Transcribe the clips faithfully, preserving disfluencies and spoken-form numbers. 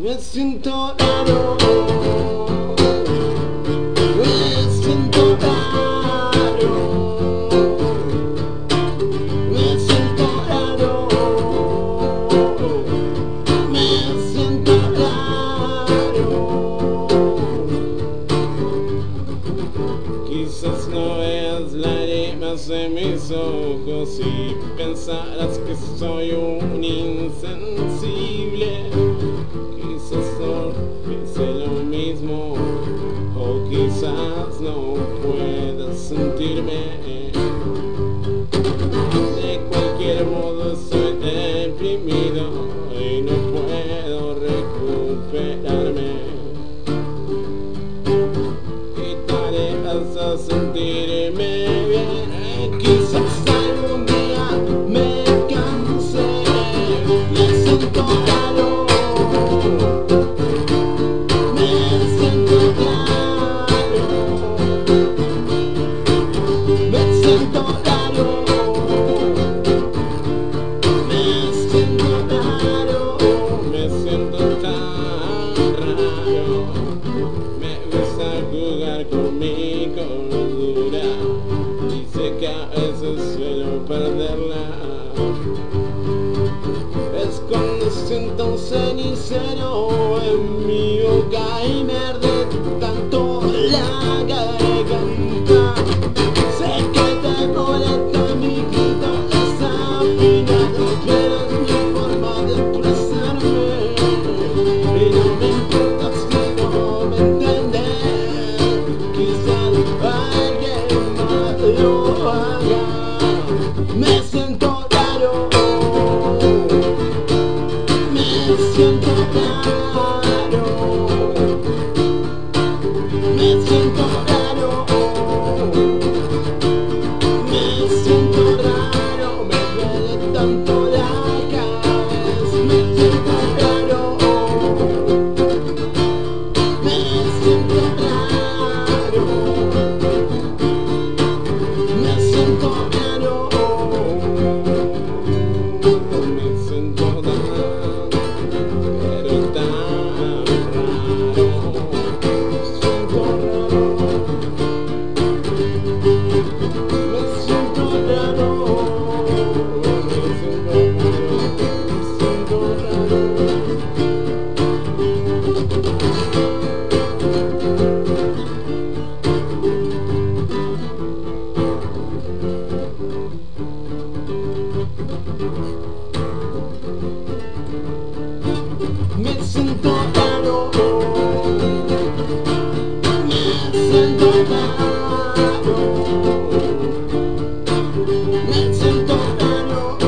Me siento raro, me siento raro, me siento raro, me siento raro. Quizás no veas lágrimas en mis ojos y pensarás que soy un insensible. Quizás no piense lo mismo, o quizás no puedas sentirme. De cualquier modo estoy deprimido y no puedo recuperarme. Y tarde hasta sentirme bien. Quizás algún día me canse. Me siento raro, me siento raro, me siento raro, me siento raro, me siento tan raro. Me gusta jugar con mi cordura y sé que a veces suelo perderla. Es cuando siento un cenicero en mi boca y me arde tanto la garganta. Sé que te molesta mi grito desafinado, pero es mi forma de expresarme y no me importa si no me entiendes. Quizás alguien más lo haga. Me siento raro, me siento raro, me siento raro, me siento raro, me duele tanto la cabeza. Me siento raro, me siento raro, me siento raro, me siento raro, pero tan raro. Siento raro, me siento raro, me siento raro, me siento raro, me siento raro, me siento raro,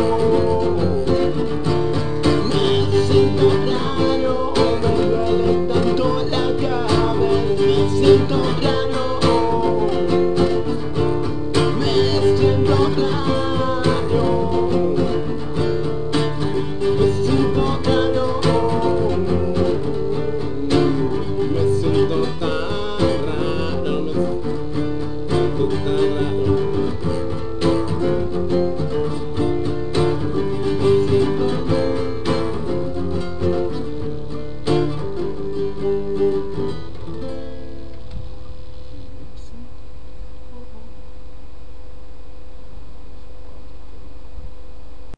me siento raro, me duele tanto la cabeza. Me siento raro, me siento raro.